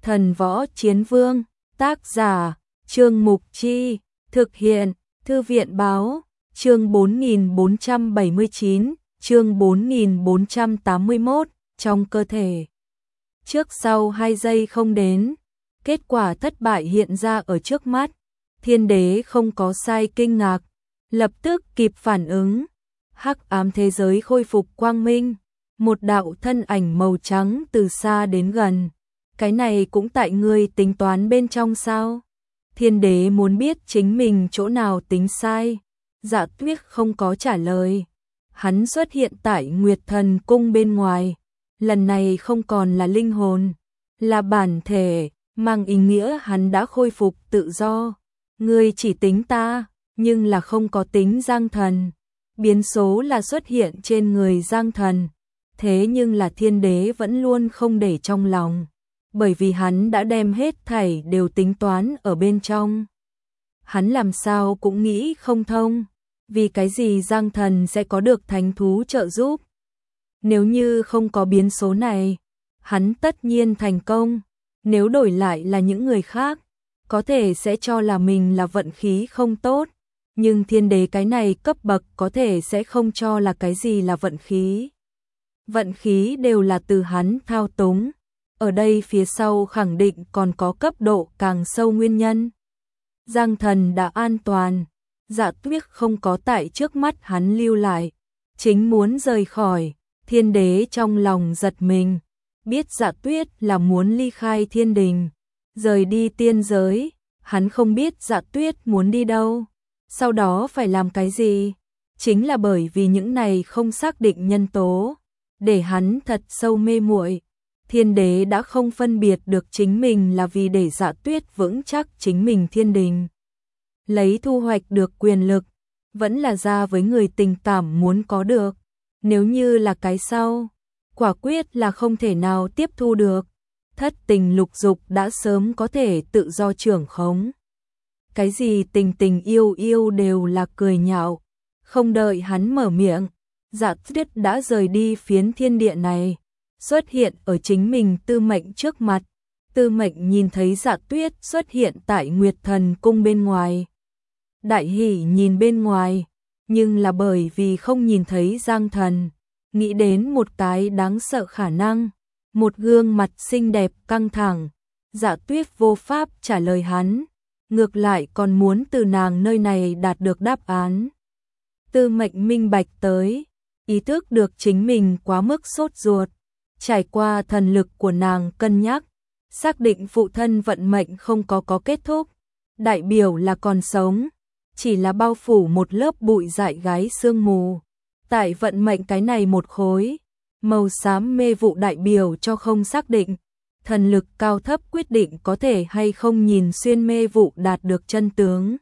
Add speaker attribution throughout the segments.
Speaker 1: Thần Võ Chiến Vương, tác giả, Trương Mục Chi, thực hiện, Thư viện Báo, chương 4479, chương 4481, trong cơ thể. Trước sau 2 giây không đến, kết quả thất bại hiện ra ở trước mắt, Thiên Đế không có sai kinh ngạc, lập tức kịp phản ứng, hắc ám thế giới khôi phục quang minh, một đạo thân ảnh màu trắng từ xa đến gần. Cái này cũng tại ngươi tính toán bên trong sao? Thiên Đế muốn biết chính mình chỗ nào tính sai. Dạ Tuyết không có trả lời. Hắn xuất hiện tại Nguyệt Thần Cung bên ngoài. Lần này không còn là linh hồn, là bản thể, mang ý nghĩa hắn đã khôi phục tự do. Ngươi chỉ tính ta, nhưng là không có tính Giang Thần. Biến số là xuất hiện trên người Giang Thần. Thế nhưng là Thiên Đế vẫn luôn không để trong lòng. Bởi vì hắn đã đem hết thảy đều tính toán ở bên trong. Hắn làm sao cũng nghĩ không thông, vì cái gì Giang Thần sẽ có được thánh thú trợ giúp. Nếu như không có biến số này, hắn tất nhiên thành công. Nếu đổi lại là những người khác, có thể sẽ cho là mình là vận khí không tốt. Nhưng Thiên Đế cái này cấp bậc có thể sẽ không cho là cái gì là vận khí. Vận khí đều là từ hắn thao túng. Ở đây phía sau khẳng định còn có cấp độ càng sâu nguyên nhân. Giang Thần đã an toàn, Dạ Tuyết không có tại trước mắt hắn lưu lại, chính muốn rời khỏi. Thiên Đế trong lòng giật mình, biết Dạ Tuyết là muốn ly khai thiên đình, rời đi tiên giới. Hắn không biết Dạ Tuyết muốn đi đâu, sau đó phải làm cái gì. Chính là bởi vì những này không xác định nhân tố, để hắn thật sâu mê muội. Thiên Đế đã không phân biệt được chính mình là vì để Dạ Tuyết vững chắc chính mình thiên đình, lấy thu hoạch được quyền lực, vẫn là ra với người tình cảm muốn có được. Nếu như là cái sau, quả quyết là không thể nào tiếp thu được. Thất tình lục dục đã sớm có thể tự do trưởng khống. Cái gì tình tình yêu yêu đều là cười nhạo. Không đợi hắn mở miệng, Dạ Tuyết đã rời đi phiến thiên địa này, xuất hiện ở chính mình Tư Mệnh trước mặt. Tư Mệnh nhìn thấy Dạ Tuyết xuất hiện tại Nguyệt Thần Cung bên ngoài. Đại hỉ nhìn bên ngoài, nhưng là bởi vì không nhìn thấy Giang Thần, nghĩ đến một cái đáng sợ khả năng, một gương mặt xinh đẹp căng thẳng. Dạ Tuyết vô pháp trả lời hắn, ngược lại còn muốn từ nàng nơi này đạt được đáp án. Tư Mệnh minh bạch tới, ý thức được chính mình quá mức sốt ruột. Trải qua thần lực của nàng cân nhắc, xác định phụ thân vận mệnh không có kết thúc, đại biểu là còn sống, chỉ là bao phủ một lớp bụi dại gái sương mù. Tại vận mệnh cái này một khối, màu xám mê vụ đại biểu cho không xác định, thần lực cao thấp quyết định có thể hay không nhìn xuyên mê vụ đạt được chân tướng.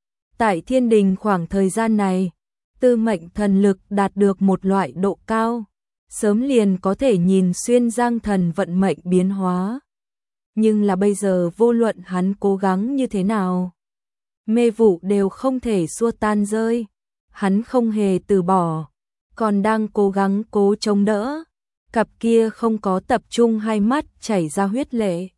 Speaker 1: Tại thiên đình khoảng thời gian này, Tư Mệnh thần lực đạt được một loại độ cao, sớm liền có thể nhìn xuyên Giang Thần vận mệnh biến hóa. Nhưng là bây giờ vô luận hắn cố gắng như thế nào, mê vụ đều không thể xua tan rơi. Hắn không hề từ bỏ, còn đang cố gắng cố chống đỡ. Cặp kia không có tập trung hai mắt chảy ra huyết lệ.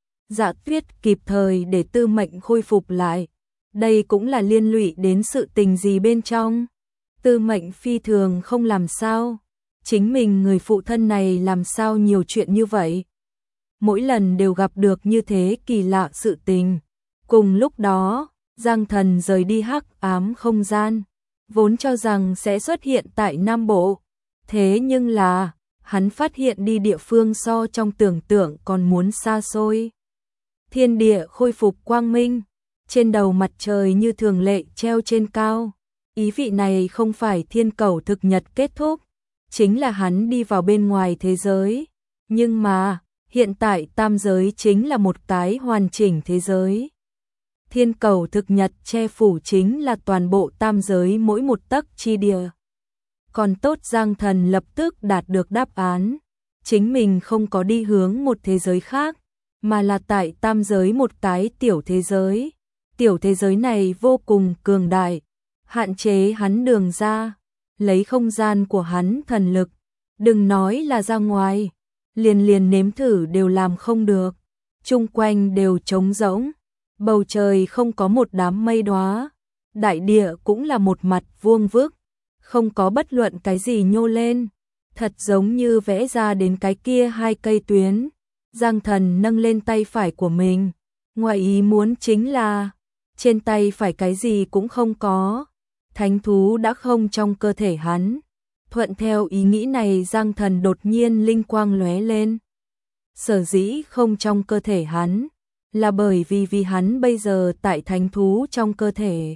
Speaker 1: Dạ Tuyết kịp thời để Tư Mệnh khôi phục lại. Đây cũng là liên lụy đến sự tình gì bên trong. Tư Mệnh phi thường không làm sao. Chính mình người phụ thân này làm sao nhiều chuyện như vậy. Mỗi lần đều gặp được như thế kỳ lạ sự tình. Cùng lúc đó, Giang Thần rời đi hắc ám không gian, vốn cho rằng sẽ xuất hiện tại Nam Bộ. Thế nhưng là, hắn phát hiện đi địa phương so trong tưởng tượng còn muốn xa xôi. Thiên địa khôi phục quang minh, trên đầu mặt trời như thường lệ treo trên cao. Ý vị này không phải thiên cầu thực nhật kết thúc, chính là hắn đi vào bên ngoài thế giới. Nhưng mà, hiện tại tam giới chính là một cái hoàn chỉnh thế giới. Thiên cầu thực nhật che phủ chính là toàn bộ tam giới mỗi một tấc chi địa. Còn tốt Giang Thần lập tức đạt được đáp án. Chính mình không có đi hướng một thế giới khác, mà là tại tam giới một cái tiểu thế giới. Tiểu thế giới này vô cùng cường đại, hạn chế hắn đường ra, lấy không gian của hắn thần lực. Đừng nói là ra ngoài, liền nếm thử đều làm không được. chung quanh đều trống rỗng, bầu trời không có một đám mây đóa, đại địa cũng là một mặt vuông vức, không có bất luận cái gì nhô lên, thật giống như vẽ ra đến cái kia hai cây tuyến. Giang Thần nâng lên tay phải của mình, ngoài ý muốn chính là trên tay phải cái gì cũng không có, thánh thú đã không trong cơ thể hắn. Thuận theo ý nghĩ này, Giang Thần đột nhiên linh quang lóe lên. Sở dĩ không trong cơ thể hắn là bởi vì hắn bây giờ tại thánh thú trong cơ thể.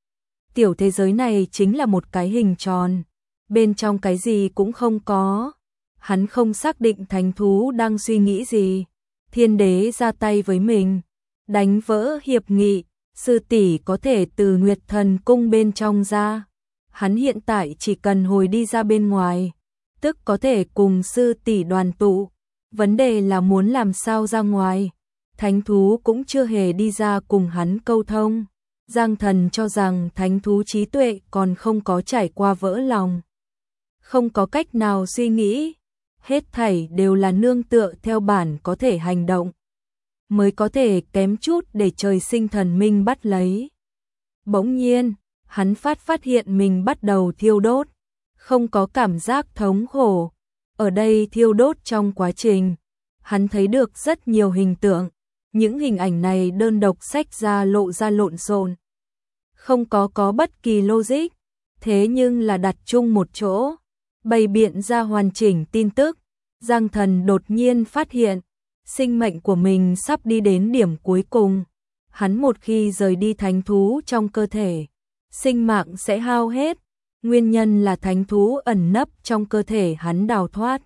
Speaker 1: Tiểu thế giới này chính là một cái hình tròn, bên trong cái gì cũng không có. Hắn không xác định thánh thú đang suy nghĩ gì. Thiên đế ra tay với mình, đánh vỡ hiệp nghị, sư tỷ có thể từ Nguyệt Thần cung bên trong ra. Hắn hiện tại chỉ cần hồi đi ra bên ngoài, tức có thể cùng sư tỷ đoàn tụ. Vấn đề là muốn làm sao ra ngoài. Thánh thú cũng chưa hề đi ra cùng hắn câu thông. Giang Thần cho rằng thánh thú trí tuệ còn không có trải qua vỡ lòng, không có cách nào suy nghĩ, hết thảy đều là nương tựa theo bản có thể hành động, mới có thể kém chút để trời sinh thần minh bắt lấy. Bỗng nhiên, hắn phát hiện mình bắt đầu thiêu đốt, không có cảm giác thống khổ. Ở đây thiêu đốt trong quá trình, hắn thấy được rất nhiều hình tượng. Những hình ảnh này đơn độc xách ra lộ ra lộn xộn, không có bất kỳ logic, thế nhưng là đặt chung một chỗ, bày biện ra hoàn chỉnh tin tức. Giang Thần đột nhiên phát hiện, sinh mệnh của mình sắp đi đến điểm cuối cùng. Hắn một khi rời đi thánh thú trong cơ thể, sinh mạng sẽ hao hết. Nguyên nhân là thánh thú ẩn nấp trong cơ thể hắn đào thoát.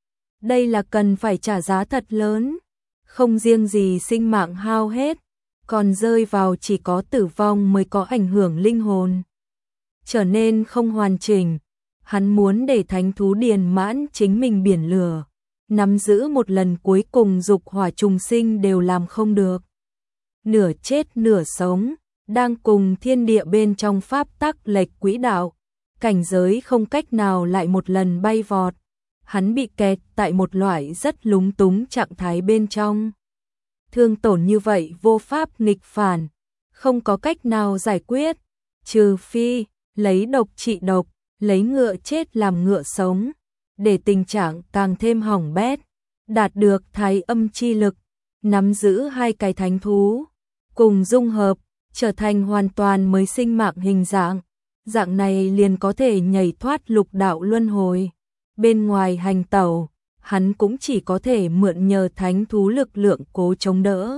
Speaker 1: Đây là cần phải trả giá thật lớn. Không riêng gì sinh mạng hao hết, còn rơi vào chỉ có tử vong mới có ảnh hưởng linh hồn, trở nên không hoàn chỉnh. Hắn muốn để thánh thú điền mãn chính mình biển lửa, nắm giữ một lần cuối cùng dục hỏa trùng sinh đều làm không được. Nửa chết nửa sống, đang cùng thiên địa bên trong pháp tắc lệch quỹ đạo, cảnh giới không cách nào lại một lần bay vọt. Hắn bị kẹt tại một loại rất lúng túng trạng thái bên trong. Thương tổn như vậy vô pháp nghịch phản, không có cách nào giải quyết, trừ phi lấy độc trị độc, lấy ngựa chết làm ngựa sống, để tình trạng càng thêm hỏng bét, đạt được thái âm chi lực, nắm giữ hai cái thánh thú, cùng dung hợp, trở thành hoàn toàn mới sinh mạng hình dạng. Dạng này liền có thể nhảy thoát lục đạo luân hồi. Bên ngoài hành tẩu, hắn cũng chỉ có thể mượn nhờ thánh thú lực lượng cố chống đỡ.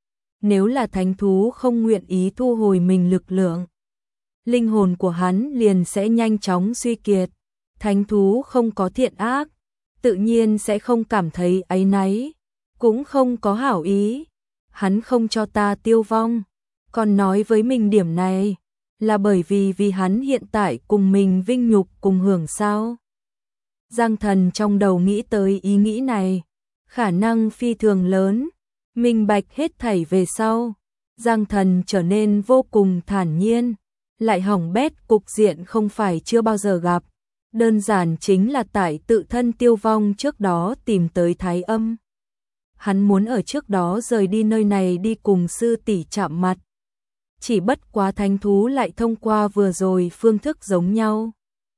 Speaker 1: Nếu là thánh thú không nguyện ý thu hồi mình lực lượng, linh hồn của hắn liền sẽ nhanh chóng suy kiệt. Thánh thú không có thiện ác, tự nhiên sẽ không cảm thấy áy náy, cũng không có hảo ý. Hắn không cho ta tiêu vong, còn nói với mình điểm này, là bởi vì hắn hiện tại cùng mình vinh nhục cùng hưởng sao. Giang Thần trong đầu nghĩ tới ý nghĩ này, khả năng phi thường lớn, minh bạch hết thảy về sau. Giang Thần trở nên vô cùng thản nhiên, lại hỏng bét cục diện không phải chưa bao giờ gặp, đơn giản chính là tại tự thân tiêu vong trước đó tìm tới thái âm. Hắn muốn ở trước đó rời đi nơi này đi cùng sư tỷ chạm mặt. Chỉ bất quá thánh thú lại thông qua vừa rồi phương thức giống nhau,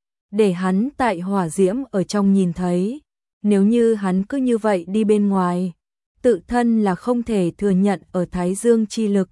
Speaker 1: để hắn tại hỏa diễm ở trong nhìn thấy. Nếu như hắn cứ như vậy đi bên ngoài, tự thân là không thể thừa nhận ở thái dương chi lực,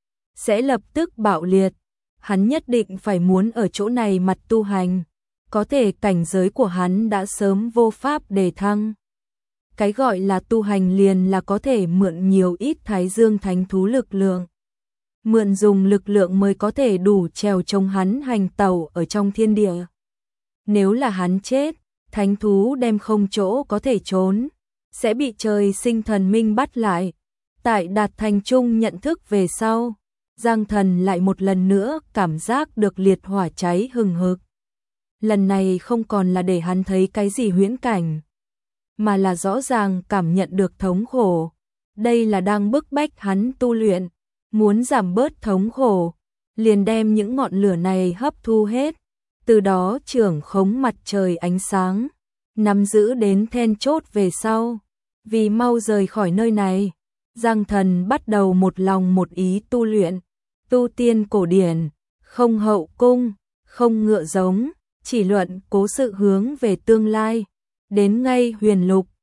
Speaker 1: sẽ lập tức bạo liệt. Hắn nhất định phải muốn ở chỗ này mặt tu hành, có thể cảnh giới của hắn đã sớm vô pháp đề thăng. Cái gọi là tu hành liền là có thể mượn nhiều ít thái dương thánh thú lực lượng, mượn dùng lực lượng mới có thể đủ trèo chống hắn hành tẩu ở trong thiên địa. Nếu là hắn chết, thánh thú đem không chỗ có thể trốn, sẽ bị trời sinh thần minh bắt lại. Tại đạt thành chung nhận thức về sau, Giang Thần lại một lần nữa cảm giác được liệt hỏa cháy hừng hực. Lần này không còn là để hắn thấy cái gì huyễn cảnh, mà là rõ ràng cảm nhận được thống khổ. Đây là đang bức bách hắn tu luyện, muốn giảm bớt thống khổ, liền đem những ngọn lửa này hấp thu hết, từ đó trưởng khống mặt trời ánh sáng, nắm giữ đến then chốt về sau. Vì mau rời khỏi nơi này, Giang Thần bắt đầu một lòng một ý tu luyện, tu tiên cổ điển, không hậu cung, không ngựa giống, chỉ luận cố sự hướng về tương lai. Đến ngay huyền lục,